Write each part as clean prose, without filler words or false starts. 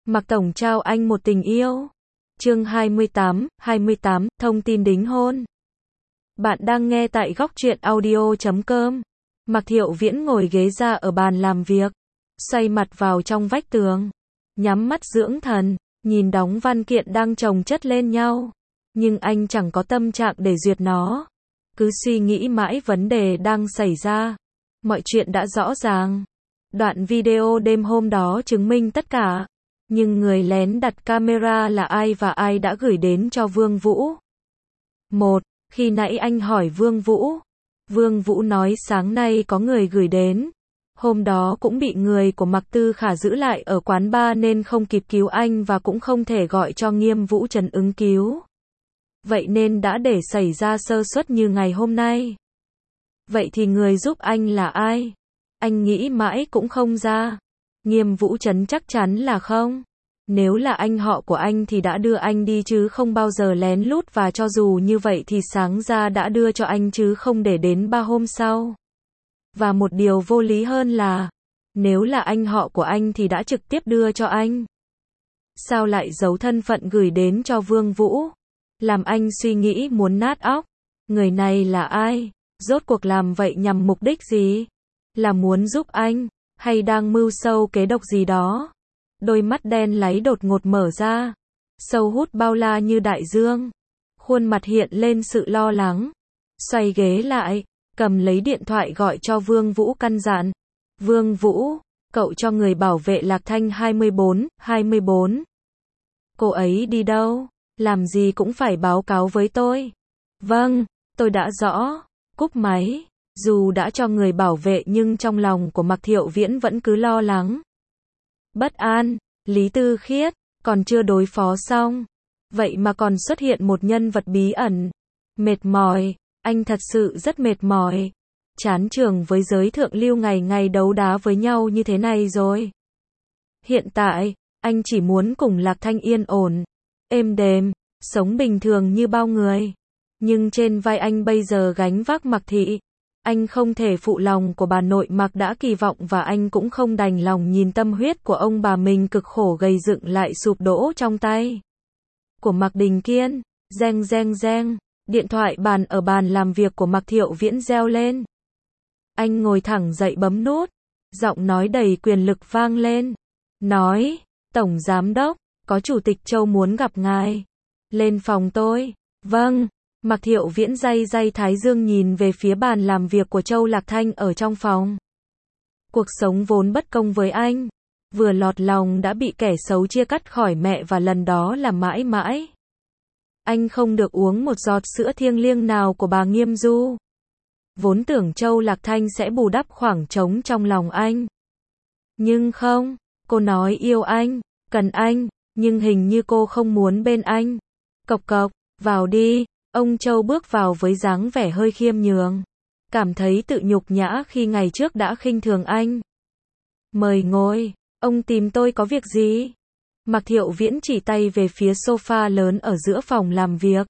Mạc Tổng trao anh một tình yêu. Chương 28, thông tin đính hôn. Bạn đang nghe tại Góc Truyện Audio.com. Mạc Thiệu Viễn ngồi ghế ra ở bàn làm việc, xoay mặt vào trong vách tường, nhắm mắt dưỡng thần, nhìn đống văn kiện đang chồng chất lên nhau. Nhưng anh chẳng có tâm trạng để duyệt nó. Cứ suy nghĩ mãi vấn đề đang xảy ra. Mọi chuyện đã rõ ràng. Đoạn video đêm hôm đó chứng minh tất cả. Nhưng người lén đặt camera là ai và ai đã gửi đến cho Vương Vũ? 1. Khi nãy anh hỏi Vương Vũ. Vương Vũ nói sáng nay có người gửi đến. Hôm đó cũng bị người của Mạc Tư Khả giữ lại ở quán bar nên không kịp cứu anh và cũng không thể gọi cho Nghiêm Vũ Trần ứng cứu. Vậy nên đã để xảy ra sơ suất như ngày hôm nay. Vậy thì người giúp anh là ai? Anh nghĩ mãi cũng không ra. Nghiêm Vũ Trấn chắc chắn là không. Nếu là anh họ của anh thì đã đưa anh đi chứ không bao giờ lén lút, và cho dù như vậy thì sáng ra đã đưa cho anh chứ không để đến 3 hôm sau. Và một điều vô lý hơn là, nếu là anh họ của anh thì đã trực tiếp đưa cho anh. Sao lại giấu thân phận gửi đến cho Vương Vũ? Làm anh suy nghĩ muốn nát óc. Người này là ai? Rốt cuộc làm vậy nhằm mục đích gì? Là muốn giúp anh? Hay đang mưu sâu kế độc gì đó? Đôi mắt đen láy đột ngột mở ra, sâu hút bao la như đại dương. Khuôn mặt hiện lên sự lo lắng. Xoay ghế lại, cầm lấy điện thoại gọi cho Vương Vũ căn dặn. Vương Vũ, cậu cho người bảo vệ Lạc Thanh 24. Cô ấy đi đâu? Làm gì cũng phải báo cáo với tôi. Vâng, tôi đã rõ. Cúp máy. Dù đã cho người bảo vệ nhưng trong lòng của Mạc Thiệu Viễn vẫn cứ lo lắng. Bất an. Lý Tư Khiết còn chưa đối phó xong, vậy mà còn xuất hiện một nhân vật bí ẩn. Mệt mỏi. Anh thật sự rất mệt mỏi. Chán chường với giới thượng lưu ngày ngày đấu đá với nhau như thế này rồi. Hiện tại, anh chỉ muốn cùng Lạc Thanh yên ổn, êm đềm, sống bình thường như bao người. Nhưng trên vai anh bây giờ gánh vác Mạc Thị. Anh không thể phụ lòng của bà nội Mạc đã kỳ vọng, và anh cũng không đành lòng nhìn tâm huyết của ông bà mình cực khổ gầy dựng lại sụp đổ trong tay của Mạc Đình Kiên. Reng reng reng, điện thoại bàn ở bàn làm việc của Mạc Thiệu Viễn reo lên. Anh ngồi thẳng dậy bấm nút, giọng nói đầy quyền lực vang lên. Nói, Tổng Giám Đốc, có Chủ tịch Châu muốn gặp ngài. Lên phòng tôi. Vâng. Mạc Thiệu Viễn day day thái dương nhìn về phía bàn làm việc của Châu Lạc Thanh ở trong phòng. Cuộc sống vốn bất công với anh. Vừa lọt lòng đã bị kẻ xấu chia cắt khỏi mẹ, và lần đó là mãi mãi. Anh không được uống một giọt sữa thiêng liêng nào của bà Nghiêm Du. Vốn tưởng Châu Lạc Thanh sẽ bù đắp khoảng trống trong lòng anh. Nhưng không, cô nói yêu anh, cần anh, nhưng hình như cô không muốn bên anh. Cộc cộc, vào đi. Ông Châu bước vào với dáng vẻ hơi khiêm nhường. Cảm thấy tự nhục nhã khi ngày trước đã khinh thường anh. Mời ngồi, ông tìm tôi có việc gì? Mạc Thiệu Viễn chỉ tay về phía sofa lớn ở giữa phòng làm việc.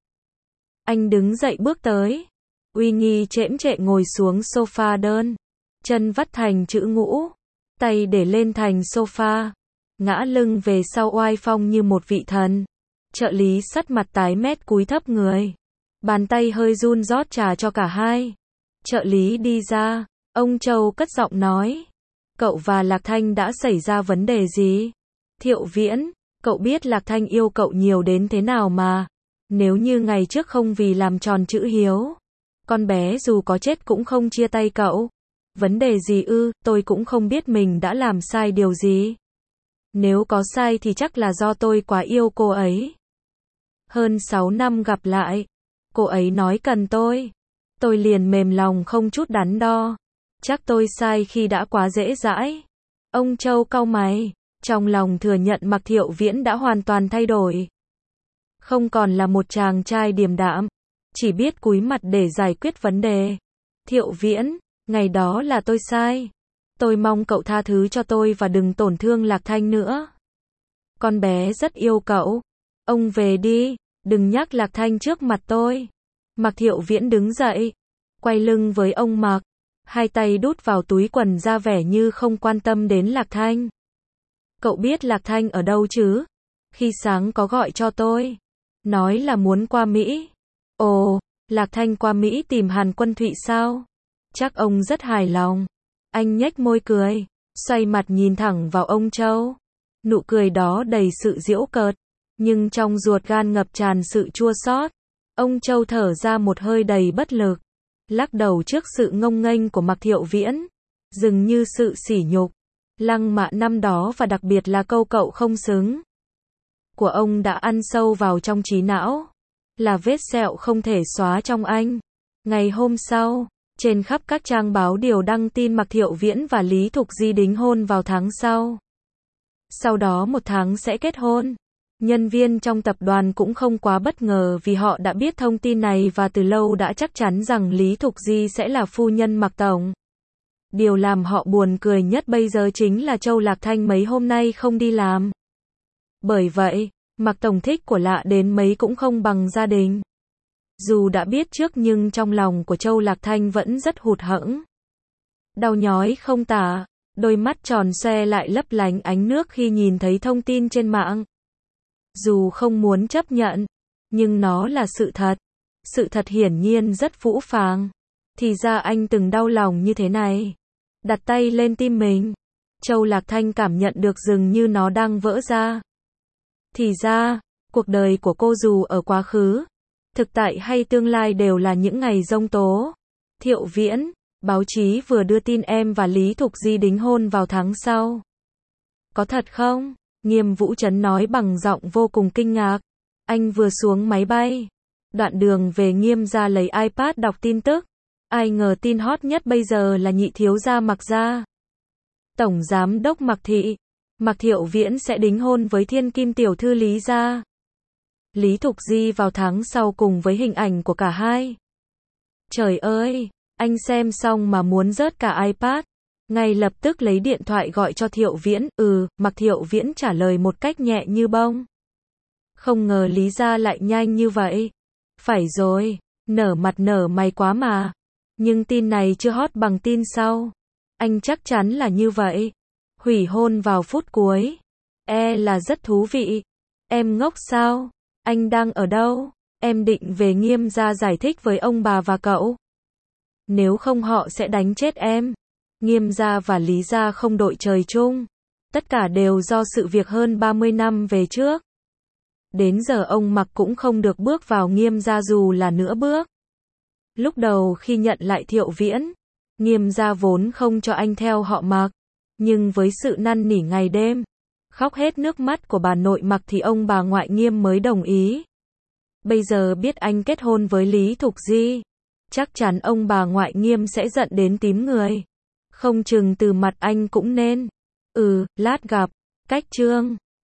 Anh đứng dậy bước tới. Uy nghi chễm chệ ngồi xuống sofa đơn. Chân vắt thành chữ ngũ. Tay để lên thành sofa. Ngã lưng về sau oai phong như một vị thần. Trợ lý sắt mặt tái mét cúi thấp người. Bàn tay hơi run rót trà cho cả hai. Trợ lý đi ra. Ông Châu cất giọng nói. Cậu và Lạc Thanh đã xảy ra vấn đề gì? Thiệu Viễn, cậu biết Lạc Thanh yêu cậu nhiều đến thế nào mà. Nếu như ngày trước không vì làm tròn chữ hiếu, con bé dù có chết cũng không chia tay cậu. Vấn đề gì ư? Tôi cũng không biết mình đã làm sai điều gì. Nếu có sai thì chắc là do tôi quá yêu cô ấy. Hơn 6 năm gặp lại. Cô ấy nói cần tôi liền mềm lòng không chút đắn đo. Chắc tôi sai khi đã quá dễ dãi. Ông Châu cau mày, trong lòng thừa nhận Mạc Thiệu Viễn đã hoàn toàn thay đổi. Không còn là một chàng trai điềm đạm, chỉ biết cúi mặt để giải quyết vấn đề. Thiệu Viễn, ngày đó là tôi sai. Tôi mong cậu tha thứ cho tôi và đừng tổn thương Lạc Thanh nữa. Con bé rất yêu cậu. Ông về đi. Đừng nhắc Lạc Thanh trước mặt tôi. Mạc Thiệu Viễn đứng dậy, quay lưng với ông Mạc, hai tay đút vào túi quần ra vẻ như không quan tâm đến Lạc Thanh. Cậu biết Lạc Thanh ở đâu chứ? Khi sáng có gọi cho tôi. Nói là muốn qua Mỹ. Ồ, Lạc Thanh qua Mỹ tìm Hàn Quân Thụy sao? Chắc ông rất hài lòng. Anh nhếch môi cười, xoay mặt nhìn thẳng vào ông Châu. Nụ cười đó đầy sự giễu cợt, nhưng trong ruột gan ngập tràn sự chua xót. Ông Châu thở ra một hơi đầy bất lực, lắc đầu trước sự ngông nghênh của Mạc Thiệu Viễn, dường như sự sỉ nhục, lăng mạ năm đó và đặc biệt là câu cậu không xứng của ông đã ăn sâu vào trong trí não, là vết sẹo không thể xóa trong anh. Ngày hôm sau, trên khắp các trang báo đều đăng tin Mạc Thiệu Viễn và Lý Thục Di đính hôn vào tháng sau. Sau đó 1 tháng sẽ kết hôn. Nhân viên trong tập đoàn cũng không quá bất ngờ vì họ đã biết thông tin này và từ lâu đã chắc chắn rằng Lý Thục Di sẽ là phu nhân Mạc Tổng. Điều làm họ buồn cười nhất bây giờ chính là Châu Lạc Thanh mấy hôm nay không đi làm. Bởi vậy, Mạc Tổng thích của Lạ đến mấy cũng không bằng gia đình. Dù đã biết trước nhưng trong lòng của Châu Lạc Thanh vẫn rất hụt hẫng. Đau nhói không tả, đôi mắt tròn xoe lại lấp lánh ánh nước khi nhìn thấy thông tin trên mạng. Dù không muốn chấp nhận, nhưng nó là sự thật. Sự thật hiển nhiên rất phũ phàng. Thì ra anh từng đau lòng như thế này. Đặt tay lên tim mình. Châu Lạc Thanh cảm nhận được dường như nó đang vỡ ra. Thì ra, cuộc đời của cô dù ở quá khứ, thực tại hay tương lai đều là những ngày giông tố. Thiệu Viễn, báo chí vừa đưa tin em và Lý Thục Di đính hôn vào tháng sau. Có thật không? Nghiêm Vũ Trấn nói bằng giọng vô cùng kinh ngạc. Anh vừa xuống máy bay. Đoạn đường về Nghiêm gia lấy iPad đọc tin tức. Ai ngờ tin hot nhất bây giờ là nhị thiếu gia Mạc gia. Tổng giám đốc Mạc Thị, Mạc Thiệu Viễn sẽ đính hôn với thiên kim tiểu thư Lý gia. Lý Thục Di vào tháng sau cùng với hình ảnh của cả hai. Trời ơi, anh xem xong mà muốn rớt cả iPad. Ngay lập tức lấy điện thoại gọi cho Thiệu Viễn. Mạc Thiệu Viễn trả lời một cách nhẹ như bông. Không ngờ Lý gia lại nhanh như vậy. Phải rồi, nở mặt nở mày quá mà. Nhưng tin này chưa hot bằng tin sau. Anh chắc chắn là như vậy. Hủy hôn vào phút cuối. Là rất thú vị. Em ngốc sao? Anh đang ở đâu? Em định về Nghiêm gia giải thích với ông bà và cậu. Nếu không họ sẽ đánh chết em. Nghiêm gia và Lý gia không đội trời chung. Tất cả đều do sự việc hơn 30 năm về trước. Đến giờ ông Mạc cũng không được bước vào Nghiêm gia dù là nửa bước. Lúc đầu khi nhận lại Thiệu Viễn, Nghiêm gia vốn không cho anh theo họ Mạc. Nhưng với sự năn nỉ ngày đêm, khóc hết nước mắt của bà nội Mạc thì ông bà ngoại Nghiêm mới đồng ý. Bây giờ biết anh kết hôn với Lý Thục Di, chắc chắn ông bà ngoại Nghiêm sẽ giận đến tím người. Không chừng từ mặt anh cũng nên. Lát gặp. Cách chương